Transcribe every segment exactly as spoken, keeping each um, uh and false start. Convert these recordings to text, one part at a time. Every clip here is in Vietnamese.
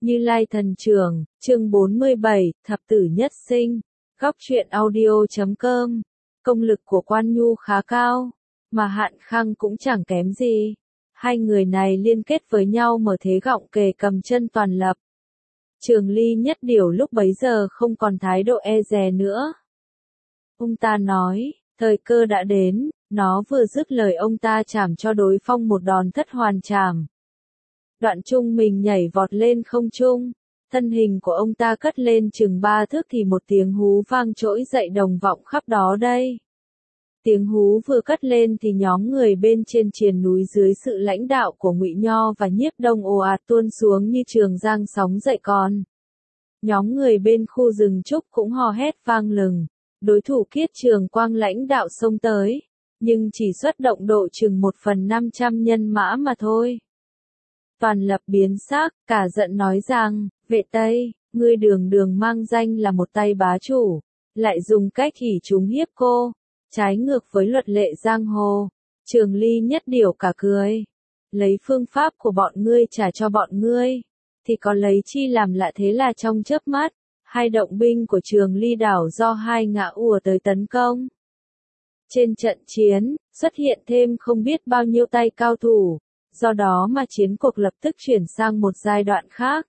Như Lai Thần Trưởng, chương bốn mươi bảy, Thập Tử Nhất Sinh, Góc truyện audio chấm com. Công lực của Quan Nhu khá cao, mà Hạn Khang cũng chẳng kém gì. Hai người này liên kết với nhau mở thế gọng kề cầm chân Toàn Lập. Trường Ly Nhất Điểu lúc bấy giờ không còn thái độ e dè nữa. Ông ta nói, thời cơ đã đến, nó vừa dứt lời ông ta chảm cho đối phong một đòn thất hoàn chảm. Đoạn trung mình nhảy vọt lên không trung, thân hình của ông ta cất lên chừng ba thước thì một tiếng hú vang trỗi dậy đồng vọng khắp đó đây. Tiếng hú vừa cất lên thì nhóm người bên trên triền núi dưới sự lãnh đạo của Ngụy Nho và Nhiếp Đông ồ ạt tuôn xuống như trường giang sóng dậy con. Nhóm người bên khu rừng trúc cũng hò hét vang lừng, đối thủ Kiết Trường Quang lãnh đạo xông tới, nhưng chỉ xuất động độ chừng một phần năm trăm nhân mã mà thôi. Toàn Lập biến sắc, cả giận nói rằng, vệ Tây, ngươi đường đường mang danh là một tay bá chủ, lại dùng cách hỉ chúng hiếp cô, trái ngược với luật lệ giang hồ. Trường Ly Nhất Điểu cả cười, lấy phương pháp của bọn ngươi trả cho bọn ngươi, thì có lấy chi làm lạ thế là trong chớp mắt, hai động binh của Trường Ly đảo do hai ngã ùa tới tấn công. Trên trận chiến, xuất hiện thêm không biết bao nhiêu tay cao thủ. Do đó mà chiến cuộc lập tức chuyển sang một giai đoạn khác.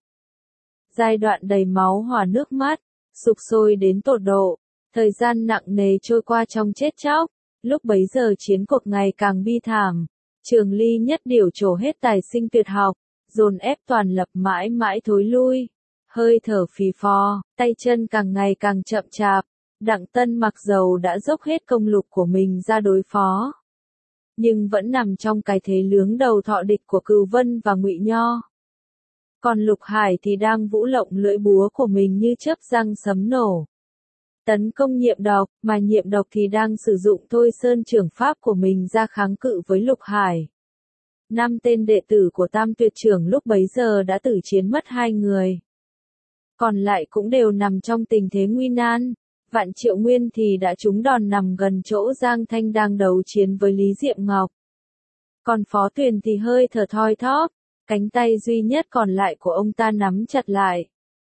Giai đoạn đầy máu hòa nước mắt, sục sôi đến tột độ, thời gian nặng nề trôi qua trong chết chóc, lúc bấy giờ chiến cuộc ngày càng bi thảm. Trường Ly Nhất Điểu trổ hết tài sinh tuyệt học, dồn ép Toàn Lập mãi mãi thối lui, hơi thở phì phò, tay chân càng ngày càng chậm chạp. Đặng Tân mặc dầu đã dốc hết công lực của mình ra đối phó, nhưng vẫn nằm trong cái thế lướng đầu thọ địch của Cừu Vân và Ngụy Nho. Còn Lục Hải thì đang vũ lộng lưỡi búa của mình như chớp răng sấm nổ, tấn công Nhiệm Độc, mà Nhiệm Độc thì đang sử dụng Thôi Sơn trưởng pháp của mình ra kháng cự với Lục Hải. Năm tên đệ tử của Tam Tuyệt Trưởng lúc bấy giờ đã tử chiến mất hai người, còn lại cũng đều nằm trong tình thế nguy nan. Vạn Triệu Nguyên thì đã trúng đòn nằm gần chỗ Giang Thanh đang đấu chiến với Lý Diệm Ngọc. Còn Phó Tuyền thì hơi thở thoi thóp, cánh tay duy nhất còn lại của ông ta nắm chặt lại,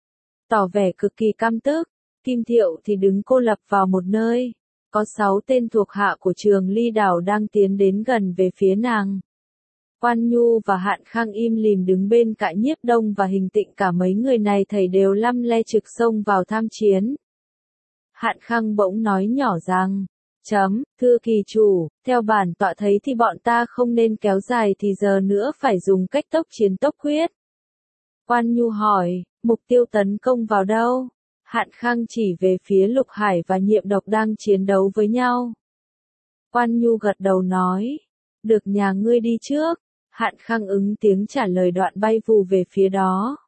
tỏ vẻ cực kỳ căm tức. Kim Thiệu thì đứng cô lập vào một nơi, có sáu tên thuộc hạ của Trường Ly đảo đang tiến đến gần về phía nàng. Quan Nhu và Hạn Khang im lìm đứng bên cạnh Nhiếp Đông và Hình Tịnh, cả mấy người này thầy đều lăm le trực xông vào tham chiến. Hạn Khang bỗng nói nhỏ rằng, chấm, thưa kỳ chủ, theo bản tọa thấy thì bọn ta không nên kéo dài thì giờ nữa phải dùng cách tốc chiến tốc quyết. Quan Nhu hỏi, mục tiêu tấn công vào đâu? Hạn Khang chỉ về phía Lục Hải và Nhiệm Độc đang chiến đấu với nhau. Quan Nhu gật đầu nói, được nhà ngươi đi trước. Hạn Khang ứng tiếng trả lời, đoạn bay vù về phía đó.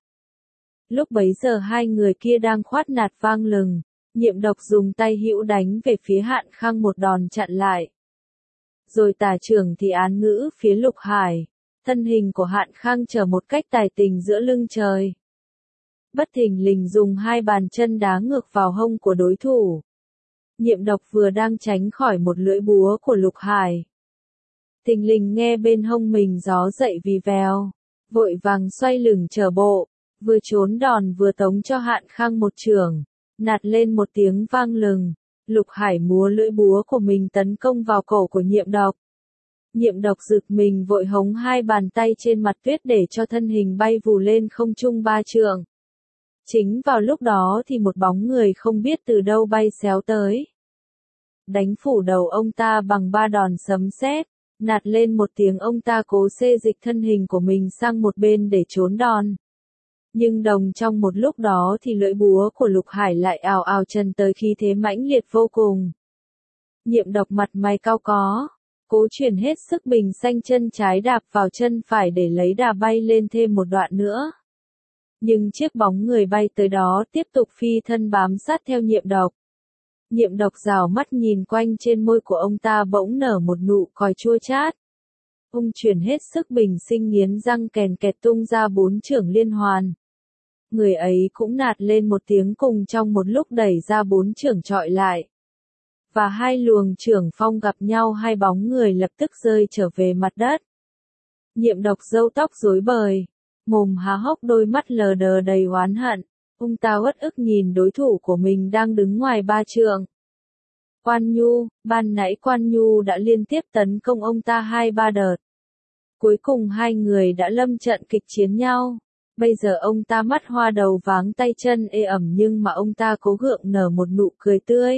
Lúc bấy giờ hai người kia đang khoát nạt vang lừng. Nhiệm Độc dùng tay hữu đánh về phía Hạn Khang một đòn chặn lại. Rồi tả trưởng thì án ngữ phía Lục Hải. Thân hình của Hạn Khang trở một cách tài tình giữa lưng trời. Bất thình lình dùng hai bàn chân đá ngược vào hông của đối thủ. Nhiệm Độc vừa đang tránh khỏi một lưỡi búa của Lục Hải, thình lình nghe bên hông mình gió dậy vì vèo, vội vàng xoay lưng trở bộ, vừa trốn đòn vừa tống cho Hạn Khang một chưởng. Nạt lên một tiếng vang lừng, Lục Hải múa lưỡi búa của mình tấn công vào cổ của Nhiệm Độc. Nhiệm Độc giật mình vội hống hai bàn tay trên mặt tuyết để cho thân hình bay vù lên không trung ba trượng. Chính vào lúc đó thì một bóng người không biết từ đâu bay xéo tới, đánh phủ đầu ông ta bằng ba đòn sấm sét. Nạt lên một tiếng, ông ta cố xê dịch thân hình của mình sang một bên để trốn đòn. Nhưng đồng trong một lúc đó thì lưỡi búa của Lục Hải lại ào ào chân tới, khí thế mãnh liệt vô cùng. Nhiệm Độc mặt mày cau có, cố chuyển hết sức bình xanh chân trái đạp vào chân phải để lấy đà bay lên thêm một đoạn nữa. Nhưng chiếc bóng người bay tới đó tiếp tục phi thân bám sát theo Nhiệm Độc. Nhiệm Độc rào mắt nhìn quanh, trên môi của ông ta bỗng nở một nụ cười chua chát. Ông chuyển hết sức bình sinh nghiến răng kèn kẹt tung ra bốn chưởng liên hoàn. Người ấy cũng nạt lên một tiếng cùng trong một lúc đẩy ra bốn chưởng chọi lại. Và hai luồng chưởng phong gặp nhau, hai bóng người lập tức rơi trở về mặt đất. Nhiệm Độc râu tóc rối bời, mồm há hốc đôi mắt lờ đờ đầy oán hận. Ông ta uất ức nhìn đối thủ của mình đang đứng ngoài ba trượng. Quan Nhu, ban nãy Quan Nhu đã liên tiếp tấn công ông ta hai ba đợt. Cuối cùng hai người đã lâm trận kịch chiến nhau. Bây giờ ông ta mắt hoa đầu váng tay chân ê ẩm nhưng mà ông ta cố gượng nở một nụ cười tươi.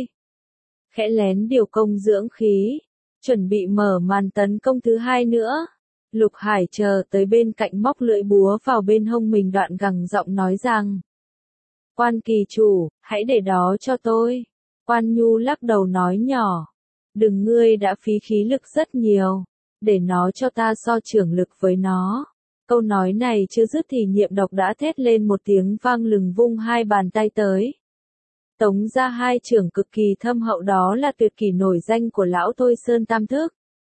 Khẽ lén điều công dưỡng khí, chuẩn bị mở màn tấn công thứ hai nữa. Lục Hải chờ tới bên cạnh móc lưỡi búa vào bên hông mình đoạn gằn giọng nói rằng. Quan kỳ chủ, hãy để đó cho tôi. Quan Nhu lắc đầu nói nhỏ. Đừng, ngươi đã phí khí lực rất nhiều. Để nó cho ta so trưởng lực với nó. Câu nói này chưa dứt thì Nhiệm Độc đã thét lên một tiếng vang lừng vung hai bàn tay tới. Tống ra hai trưởng cực kỳ thâm hậu, đó là tuyệt kỹ nổi danh của lão Thôi Sơn Tam Thức.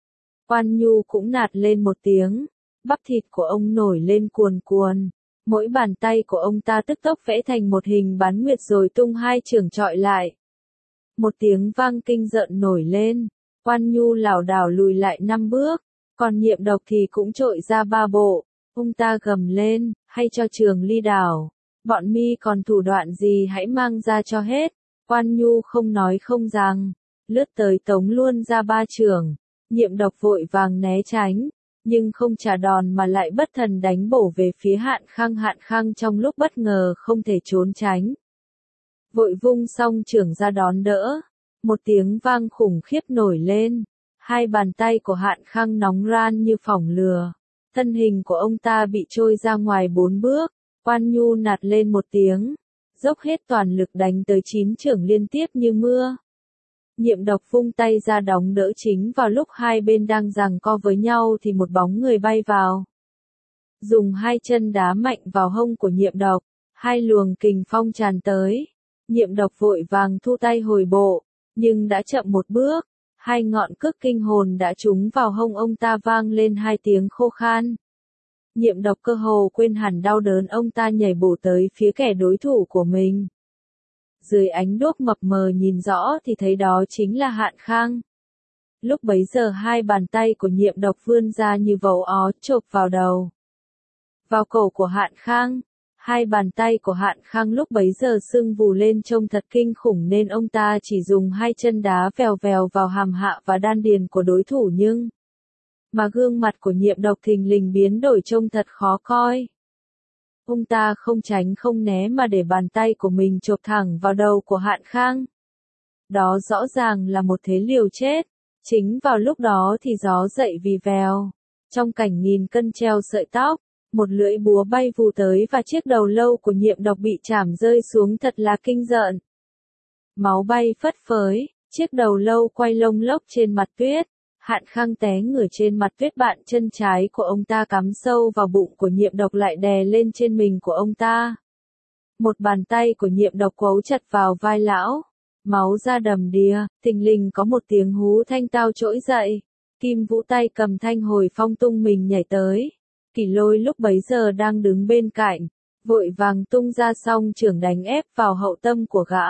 Quan Nhu cũng nạt lên một tiếng. Bắp thịt của ông nổi lên cuồn cuồn. Mỗi bàn tay của ông ta tức tốc vẽ thành một hình bán nguyệt rồi tung hai chưởng chọi lại. Một tiếng vang kinh rợn nổi lên, Quan Nhu lảo đảo lùi lại năm bước, còn Nhiệm Độc thì cũng trội ra ba bộ. Ông ta gầm lên, hay cho Trường Ly đảo, bọn mi còn thủ đoạn gì hãy mang ra cho hết. Quan Nhu không nói không rằng, lướt tới tống luôn ra ba chưởng. Nhiệm Độc vội vàng né tránh, nhưng không trả đòn mà lại bất thần đánh bổ về phía Hạn Khang. Hạn Khang trong lúc bất ngờ không thể trốn tránh, vội vung xong chưởng ra đón đỡ. Một tiếng vang khủng khiếp nổi lên, hai bàn tay của Hạn Khang nóng ran như phỏng lửa, thân hình của ông ta bị trôi ra ngoài bốn bước. Quan Nhu nạt lên một tiếng, dốc hết toàn lực đánh tới chín chưởng liên tiếp như mưa. Nhiệm Độc vung tay ra đóng đỡ, chính vào lúc hai bên đang giằng co với nhau thì một bóng người bay vào. Dùng hai chân đá mạnh vào hông của Nhiệm Độc, hai luồng kình phong tràn tới. Nhiệm Độc vội vàng thu tay hồi bộ, nhưng đã chậm một bước, hai ngọn cước kinh hồn đã trúng vào hông ông ta vang lên hai tiếng khô khan. Nhiệm Độc cơ hồ quên hẳn đau đớn, ông ta nhảy bổ tới phía kẻ đối thủ của mình. Dưới ánh đuốc mập mờ nhìn rõ thì thấy đó chính là Hạn Khang. Lúc bấy giờ hai bàn tay của Nhiệm Độc vươn ra như vấu ó chộp vào đầu, vào cổ của Hạn Khang. Hai bàn tay của Hạn Khang lúc bấy giờ sưng vù lên trông thật kinh khủng nên ông ta chỉ dùng hai chân đá vèo vèo vào hàm hạ và đan điền của đối thủ, nhưng mà gương mặt của Nhiệm Độc thình lình biến đổi trông thật khó coi. Ông ta không tránh không né mà để bàn tay của mình chộp thẳng vào đầu của Hạn Khang. Đó rõ ràng là một thế liều chết. Chính vào lúc đó thì gió dậy vì vèo. Trong cảnh nghìn cân treo sợi tóc, một lưỡi búa bay vù tới và chiếc đầu lâu của Nhiệm Độc bị chảm rơi xuống thật là kinh rợn. Máu bay phất phới, chiếc đầu lâu quay lông lốc trên mặt tuyết. Hạn Khang té ngửa trên mặt tuyết, bạn chân trái của ông ta cắm sâu vào bụng của Nhiệm Độc lại đè lên trên mình của ông ta. Một bàn tay của Nhiệm Độc quấu chặt vào vai lão. Máu ra đầm đìa, thình lình có một tiếng hú thanh tao trỗi dậy. Kim Vũ tay cầm thanh hồi phong tung mình nhảy tới. Kỷ Lôi lúc bấy giờ đang đứng bên cạnh, vội vàng tung ra song chưởng đánh ép vào hậu tâm của gã.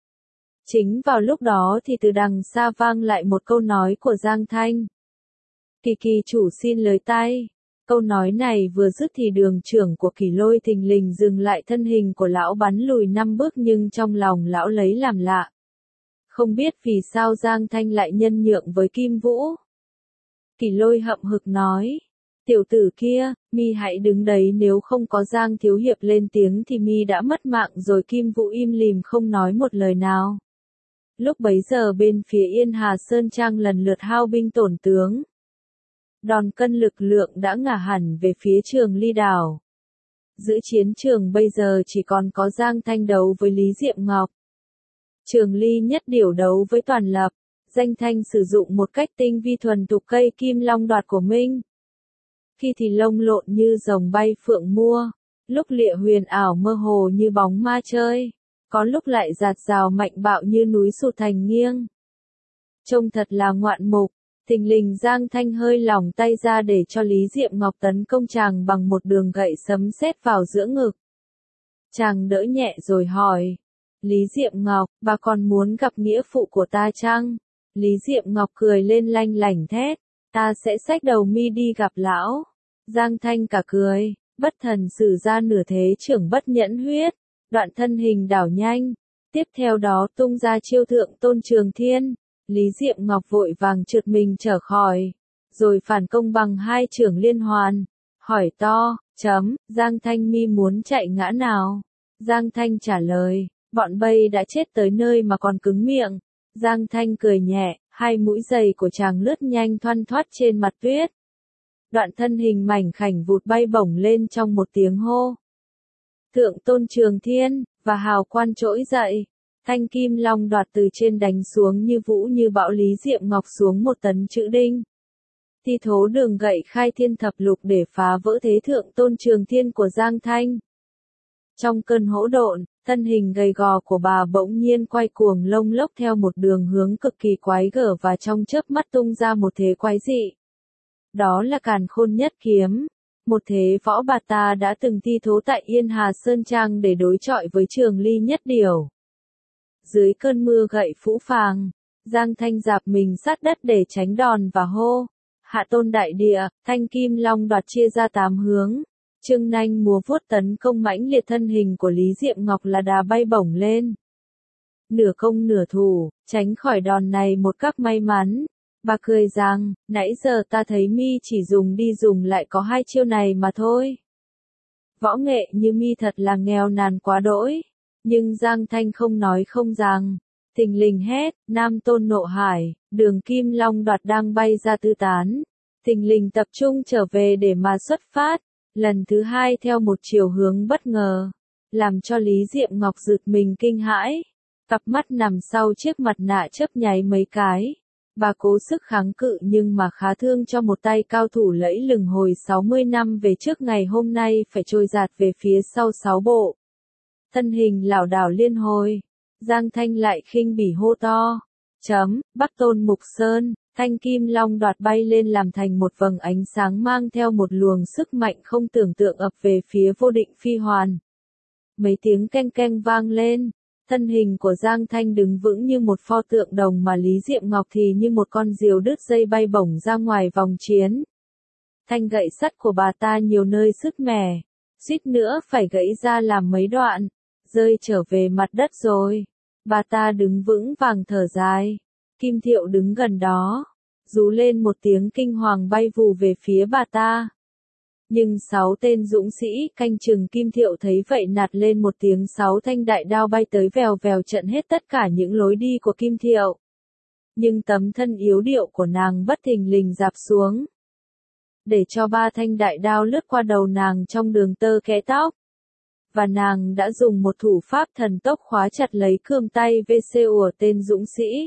Chính vào lúc đó thì từ đằng xa vang lại một câu nói của Giang Thanh. Kỳ kỳ chủ xin lời tay. Câu nói này vừa dứt thì đường trưởng của Kỷ Lôi thình lình dừng lại, thân hình của lão bắn lùi năm bước, nhưng trong lòng lão lấy làm lạ. Không biết vì sao Giang Thanh lại nhân nhượng với Kim Vũ. Kỷ Lôi hậm hực nói. Tiểu tử kia, mi hãy đứng đấy, nếu không có Giang thiếu hiệp lên tiếng thì mi đã mất mạng rồi. Kim Vũ im lìm không nói một lời nào. Lúc bấy giờ bên phía Yên Hà Sơn Trang lần lượt hao binh tổn tướng. Đòn cân lực lượng đã ngả hẳn về phía Trường Ly đảo. Giữa chiến trường bây giờ chỉ còn có Giang Thanh đấu với Lý Diệm Ngọc. Trường Ly nhất điểu đấu với Toàn Lập. Danh Thanh sử dụng một cách tinh vi thuần thục cây kim long đoạt của Minh. Khi thì lông lộn như rồng bay phượng mua, lúc lịa huyền ảo mơ hồ như bóng ma chơi, có lúc lại giạt rào mạnh bạo như núi sụt thành nghiêng. Trông thật là ngoạn mục. Thình lình Giang Thanh hơi lỏng tay ra để cho Lý Diệm Ngọc tấn công chàng bằng một đường gậy sấm sét vào giữa ngực. Chàng đỡ nhẹ rồi hỏi. Lý Diệm Ngọc, bà còn muốn gặp nghĩa phụ của ta chăng? Lý Diệm Ngọc cười lên lanh lảnh thét. Ta sẽ xách đầu mi đi gặp lão. Giang Thanh cả cười. Bất thần sử ra nửa thế trưởng bất nhẫn huyết, đoạn thân hình đảo nhanh. Tiếp theo đó tung ra chiêu thượng tôn trường thiên, Lý Diệm Ngọc vội vàng trượt mình trở khỏi, rồi phản công bằng hai trưởng liên hoàn, hỏi to, chấm, Giang Thanh Mi muốn chạy ngã nào? Giang Thanh trả lời, bọn Bây đã chết tới nơi mà còn cứng miệng. Giang Thanh cười nhẹ, hai mũi giày của chàng lướt nhanh thoăn thoắt trên mặt tuyết. Đoạn thân hình mảnh khảnh vụt bay bổng lên trong một tiếng hô. Thượng tôn trường thiên, và hào quan trỗi dậy. Thanh kim long đoạt từ trên đánh xuống như vũ như bão Lý Diệm Ngọc xuống một tấn chữ đinh. Thi thố đường gậy khai thiên thập lục để phá vỡ thế thượng tôn trường thiên của Giang Thanh. Trong cơn hỗn độn, thân hình gầy gò của bà bỗng nhiên quay cuồng lông lốc theo một đường hướng cực kỳ quái gở và trong chớp mắt tung ra một thế quái dị. Đó là Càn Khôn Nhất Kiếm, một thế võ bà ta đã từng thi thố tại Yên Hà Sơn Trang để đối chọi với Trường Ly Nhất Điểu. Dưới cơn mưa gậy phũ phàng, Giang Thanh dạp mình sát đất để tránh đòn và hô. Hạ tôn đại địa, thanh kim long đoạt chia ra tám hướng. Trương nanh múa vuốt tấn công mãnh liệt thân hình của Lý Diệm Ngọc là đà bay bổng lên. Nửa công nửa thủ, tránh khỏi đòn này một cách may mắn. Bà cười rằng, nãy giờ ta thấy mi chỉ dùng đi dùng lại có hai chiêu này mà thôi. Võ nghệ như mi thật là nghèo nàn quá đỗi. Nhưng Giang Thanh không nói không rằng. Thình lình hét, Nam Tôn Nộ Hải, đường kim long đoạt đang bay ra tứ tán. Thình lình tập trung trở về để mà xuất phát. Lần thứ hai theo một chiều hướng bất ngờ. Làm cho Lý Diệm Ngọc giật mình kinh hãi. Cặp mắt nằm sau chiếc mặt nạ chớp nháy mấy cái. Bà cố sức kháng cự nhưng mà khá thương cho một tay cao thủ lẫy lừng hồi sáu mươi năm về trước ngày hôm nay phải trôi dạt về phía sau sáu bộ. Thân hình lảo đảo liên hồi. Giang Thanh lại khinh bỉ hô to. Chấm, Bắc Tôn Mục Sơn, thanh kim long đoạt bay lên làm thành một vầng ánh sáng mang theo một luồng sức mạnh không tưởng tượng ập về phía Vô Định Phi Hoàn. Mấy tiếng keng keng vang lên. Thân hình của Giang Thanh đứng vững như một pho tượng đồng mà Lý Diệm Ngọc thì như một con diều đứt dây bay bổng ra ngoài vòng chiến. Thanh gậy sắt của bà ta nhiều nơi sứt mẻ, suýt nữa phải gãy ra làm mấy đoạn, rơi trở về mặt đất rồi. Bà ta đứng vững vàng thở dài. Kim Thiệu đứng gần đó, rú lên một tiếng kinh hoàng bay vù về phía bà ta. Nhưng sáu tên dũng sĩ canh chừng Kim Thiệu thấy vậy nạt lên một tiếng, sáu thanh đại đao bay tới vèo vèo chặn hết tất cả những lối đi của Kim Thiệu. Nhưng tấm thân yếu điệu của nàng bất thình lình rạp xuống, để cho ba thanh đại đao lướt qua đầu nàng trong đường tơ kẽ tóc. Và nàng đã dùng một thủ pháp thần tốc khóa chặt lấy cương tay vê xê của tên dũng sĩ.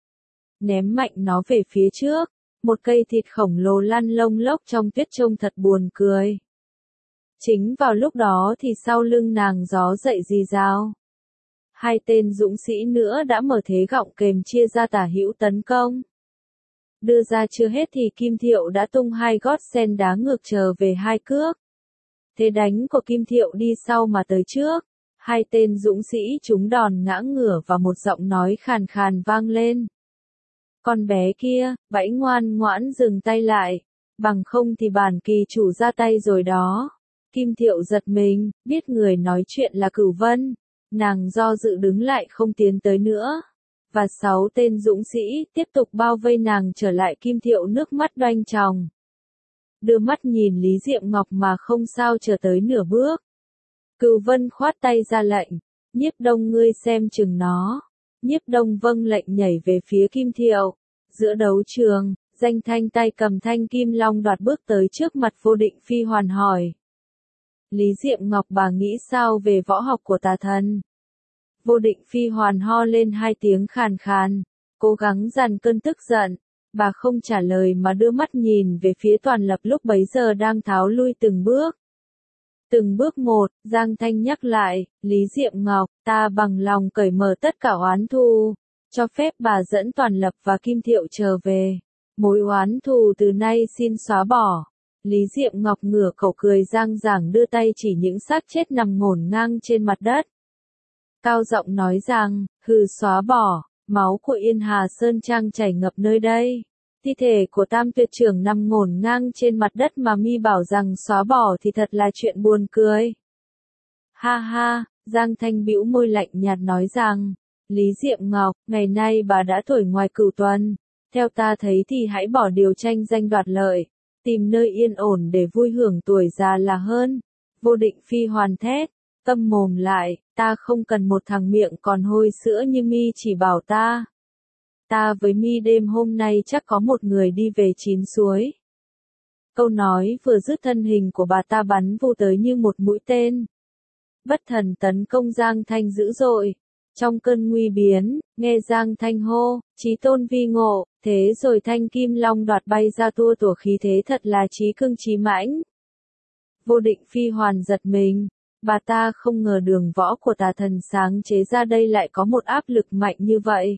Ném mạnh nó về phía trước. Một cây thịt khổng lồ lăn lông lốc trong tuyết trông thật buồn cười. Chính vào lúc đó thì sau lưng nàng gió dậy rì rào. Hai tên dũng sĩ nữa đã mở thế gọng kềm chia ra tả hữu tấn công. Đưa ra chưa hết thì Kim Thiệu đã tung hai gót sen đá ngược trở về hai cước. Thế đánh của Kim Thiệu đi sau mà tới trước. Hai tên dũng sĩ trúng đòn ngã ngửa và một giọng nói khàn khàn vang lên. Con bé kia, bãy ngoan ngoãn dừng tay lại, bằng không thì bản kỳ chủ ra tay rồi đó. Kim Thiệu giật mình, biết người nói chuyện là Cửu Vân, nàng do dự đứng lại không tiến tới nữa. Và sáu tên dũng sĩ tiếp tục bao vây nàng trở lại. Kim Thiệu nước mắt đoanh tròng, đưa mắt nhìn Lý Diệm Ngọc mà không sao trở tới nửa bước. Cửu Vân khoát tay ra lệnh, Nhiếp Đông ngươi xem chừng nó. Nhiếp Đông vâng lệnh nhảy về phía Kim Thiệu. Giữa đấu trường, Danh Thanh tay cầm thanh kim long đoạt bước tới trước mặt Vô Định Phi Hoàn hỏi. Lý Diệm Ngọc bà nghĩ sao về võ học của tà thần? Vô Định Phi Hoàn ho lên hai tiếng khàn khàn, cố gắng dằn cơn tức giận. Bà không trả lời mà đưa mắt nhìn về phía Toàn Lập lúc bấy giờ đang tháo lui từng bước. Từng bước một, Giang Thanh nhắc lại, Lý Diệm Ngọc, ta bằng lòng cởi mở tất cả oán thù, cho phép bà dẫn Toàn Lập và Kim Thiệu trở về. Mối oán thù từ nay xin xóa bỏ. Lý Diệm Ngọc ngửa cổ cười giang giảng đưa tay chỉ những xác chết nằm ngổn ngang trên mặt đất. Cao giọng nói rằng, hừ xóa bỏ, máu của Yên Hà Sơn Trang chảy ngập nơi đây. Thi thể của Tam Tuyệt Trưởng nằm ngổn ngang trên mặt đất mà mi bảo rằng xóa bỏ thì thật là chuyện buồn cười. Ha ha, Giang Thanh bĩu môi lạnh nhạt nói rằng, Lý Diệm Ngọc, ngày nay bà đã tuổi ngoài cửu tuần, theo ta thấy thì hãy bỏ điều tranh danh đoạt lợi, tìm nơi yên ổn để vui hưởng tuổi già là hơn. Vô Định Phi hoàn thét, câm mồm lại, ta không cần một thằng miệng còn hôi sữa như mi chỉ bảo ta. Ta với mi đêm hôm nay chắc có một người đi về chín suối. Câu nói vừa dứt, thân hình của bà ta bắn vù tới như một mũi tên. Bất thần tấn công Giang Thanh dữ dội. Trong cơn nguy biến, nghe Giang Thanh hô, chí tôn vi ngộ, thế rồi thanh kim long đoạt bay ra tua tủa khí thế thật là chí cương chí mãnh. Vô Định Phi hoàn giật mình, bà ta không ngờ đường võ của tà thần sáng chế ra đây lại có một áp lực mạnh như vậy.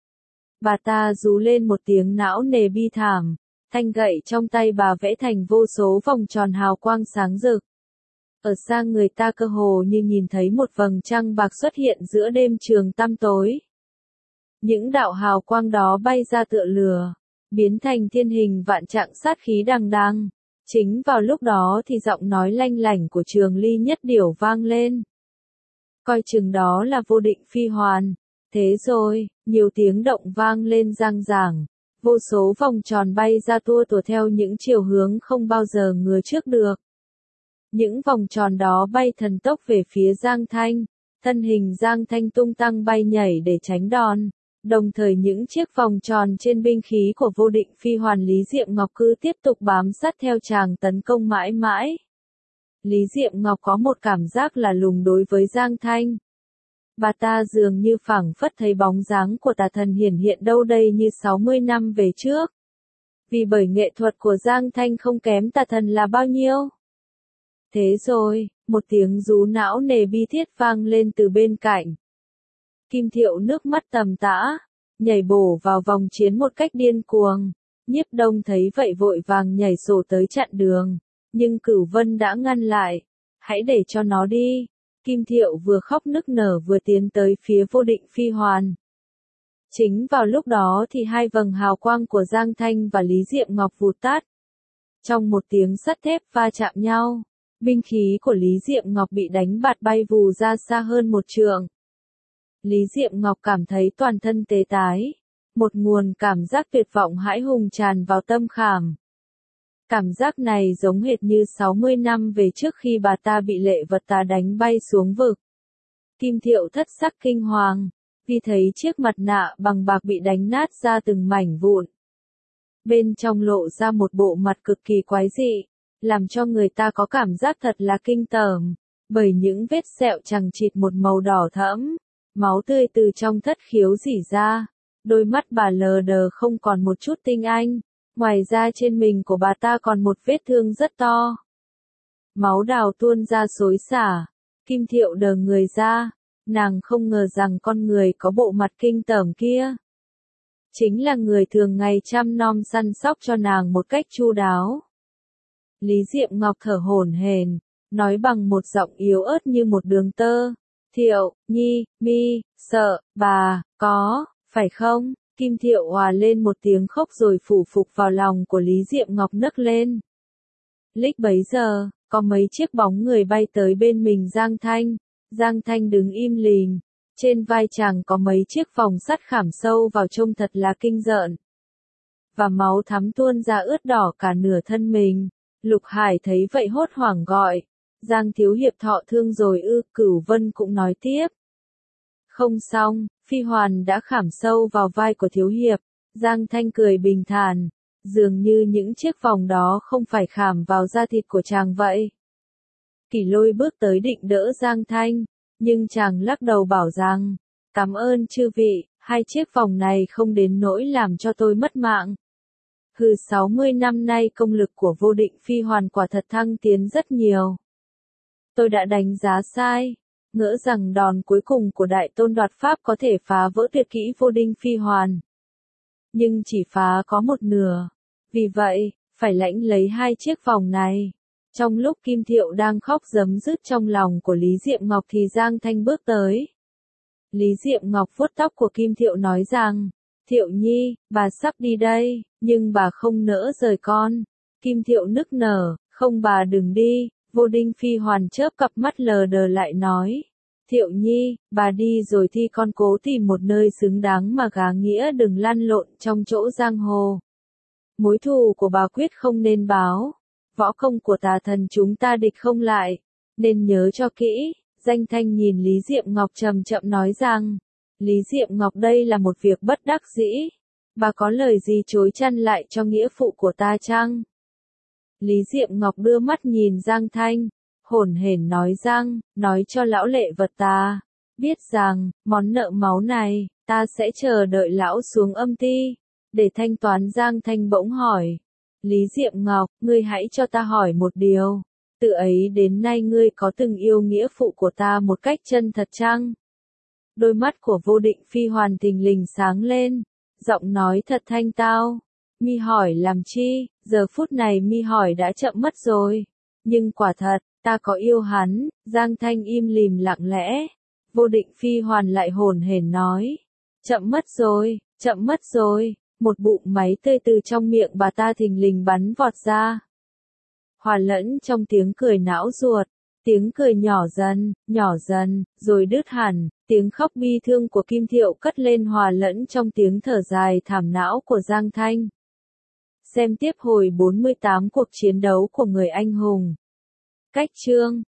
Bà ta rú lên một tiếng não nề bi thảm, thanh gậy trong tay bà vẽ thành vô số vòng tròn hào quang sáng rực. Ở xa người ta cơ hồ như nhìn thấy một vầng trăng bạc xuất hiện giữa đêm trường tăm tối. Những đạo hào quang đó bay ra tựa lửa, biến thành thiên hình vạn trạng sát khí đằng đằng. Chính vào lúc đó thì giọng nói lanh lảnh của Trường Ly Nhất Điểu vang lên. Coi chừng đó là Vô Định Phi hoàn. Thế rồi, nhiều tiếng động vang lên rang ràng, vô số vòng tròn bay ra tua tủa theo những chiều hướng không bao giờ ngờ trước được. Những vòng tròn đó bay thần tốc về phía Giang Thanh, thân hình Giang Thanh tung tăng bay nhảy để tránh đòn, đồng thời những chiếc vòng tròn trên binh khí của Vô Định Phi hoàn Lý Diệm Ngọc cứ tiếp tục bám sát theo chàng tấn công mãi mãi. Lý Diệm Ngọc có một cảm giác là lùng đối với Giang Thanh. Bà ta dường như phảng phất thấy bóng dáng của tà thần hiển hiện đâu đây như sáu mươi năm về trước. Vì bởi nghệ thuật của Giang Thanh không kém tà thần là bao nhiêu. Thế rồi, một tiếng rú não nề bi thiết vang lên từ bên cạnh. Kim Thiệu nước mắt tầm tã, nhảy bổ vào vòng chiến một cách điên cuồng. Nhiếp Đông thấy vậy vội vàng nhảy sổ tới chặn đường, nhưng Cửu Vân đã ngăn lại. Hãy để cho nó đi. Kim Thiệu vừa khóc nức nở vừa tiến tới phía Vô Định Phi hoàn. Chính vào lúc đó thì hai vầng hào quang của Giang Thanh và Lý Diệm Ngọc vụt tắt. Trong một tiếng sắt thép va chạm nhau, binh khí của Lý Diệm Ngọc bị đánh bạt bay vù ra xa hơn một trượng. Lý Diệm Ngọc cảm thấy toàn thân tê tái, một nguồn cảm giác tuyệt vọng hãi hùng tràn vào tâm khảm. Cảm giác này giống hệt như sáu mươi năm về trước khi bà ta bị lệ vật tà đánh bay xuống vực. Kim Thiệu thất sắc kinh hoàng, vì thấy chiếc mặt nạ bằng bạc bị đánh nát ra từng mảnh vụn. Bên trong lộ ra một bộ mặt cực kỳ quái dị, làm cho người ta có cảm giác thật là kinh tởm, bởi những vết sẹo chằng chịt một màu đỏ thẫm, máu tươi từ trong thất khiếu rỉ ra, đôi mắt bà lờ đờ không còn một chút tinh anh. Ngoài ra trên mình của bà ta còn một vết thương rất to. Máu đào tuôn ra xối xả. Kim Thiệu đờ người ra. Nàng không ngờ rằng con người có bộ mặt kinh tởm kia chính là người thường ngày chăm nom săn sóc cho nàng một cách chu đáo. Lý Diệm Ngọc thở hổn hển, nói bằng một giọng yếu ớt như một đường tơ. Thiệu, Nhi, mi, sợ, bà, có, phải không? Kim Thiệu hòa lên một tiếng khóc rồi phủ phục vào lòng của Lý Diệm Ngọc nấc lên. Lích bấy giờ, có mấy chiếc bóng người bay tới bên mình Giang Thanh. Giang Thanh đứng im lìm. Trên vai chàng có mấy chiếc vòng sắt khảm sâu vào trông thật là kinh rợn. Và máu thắm tuôn ra ướt đỏ cả nửa thân mình. Lục Hải thấy vậy hốt hoảng gọi. Giang thiếu hiệp thọ thương rồi ư? Cửu Vân cũng nói tiếp. Không xong, phi hoàn đã khảm sâu vào vai của thiếu hiệp. Giang Thanh cười bình thản, dường như những chiếc vòng đó không phải khảm vào da thịt của chàng vậy. Kỷ Lôi bước tới định đỡ Giang Thanh, nhưng chàng lắc đầu bảo rằng, cảm ơn chư vị, hai chiếc vòng này không đến nỗi làm cho tôi mất mạng. Hừ, sáu mươi năm nay công lực của Vô Định Phi hoàn quả thật thăng tiến rất nhiều. Tôi đã đánh giá sai. Ngỡ rằng đòn cuối cùng của Đại Tôn đoạt Pháp có thể phá vỡ tuyệt kỹ Vô Định Phi hoàn. Nhưng chỉ phá có một nửa. Vì vậy, phải lãnh lấy hai chiếc vòng này. Trong lúc Kim Thiệu đang khóc rấm rứt trong lòng của Lý Diệm Ngọc thì Giang Thanh bước tới. Lý Diệm Ngọc vuốt tóc của Kim Thiệu nói rằng, Thiệu Nhi, bà sắp đi đây, nhưng bà không nỡ rời con. Kim Thiệu nức nở, không bà đừng đi, Vô Đinh Phi Hoàn chớp cặp mắt lờ đờ lại nói. Thiệu Nhi, bà đi rồi thì con cố tìm một nơi xứng đáng mà gá nghĩa đừng lăn lộn trong chỗ giang hồ. Mối thù của bà quyết không nên báo, võ công của tà thần chúng ta địch không lại, nên nhớ cho kỹ. Danh Thanh nhìn Lý Diệm Ngọc chậm chậm nói rằng, Lý Diệm Ngọc đây là một việc bất đắc dĩ, bà có lời gì chối chăn lại cho nghĩa phụ của ta chăng? Lý Diệm Ngọc đưa mắt nhìn Giang Thanh, hổn hển nói rằng, nói cho lão lệ vật ta, biết rằng, món nợ máu này, ta sẽ chờ đợi lão xuống âm ti, để thanh toán. Giang Thanh bỗng hỏi, Lý Diệm Ngọc, ngươi hãy cho ta hỏi một điều, từ ấy đến nay ngươi có từng yêu nghĩa phụ của ta một cách chân thật chăng? Đôi mắt của Vô Định Phi Hoàn thình lình sáng lên, giọng nói thật thanh tao. Mi hỏi làm chi, giờ phút này mi hỏi đã chậm mất rồi. Nhưng quả thật, ta có yêu hắn. Giang Thanh im lìm lặng lẽ. Vô Định Phi Hoàn lại hồn hển nói. Chậm mất rồi, chậm mất rồi. Một bụng máy tươi từ trong miệng bà ta thình lình bắn vọt ra. Hòa lẫn trong tiếng cười não ruột. Tiếng cười nhỏ dần, nhỏ dần, rồi đứt hẳn. Tiếng khóc bi thương của Kim Thiệu cất lên hòa lẫn trong tiếng thở dài thảm não của Giang Thanh. Xem tiếp hồi bốn mươi tám cuộc chiến đấu của người anh hùng. Cách chương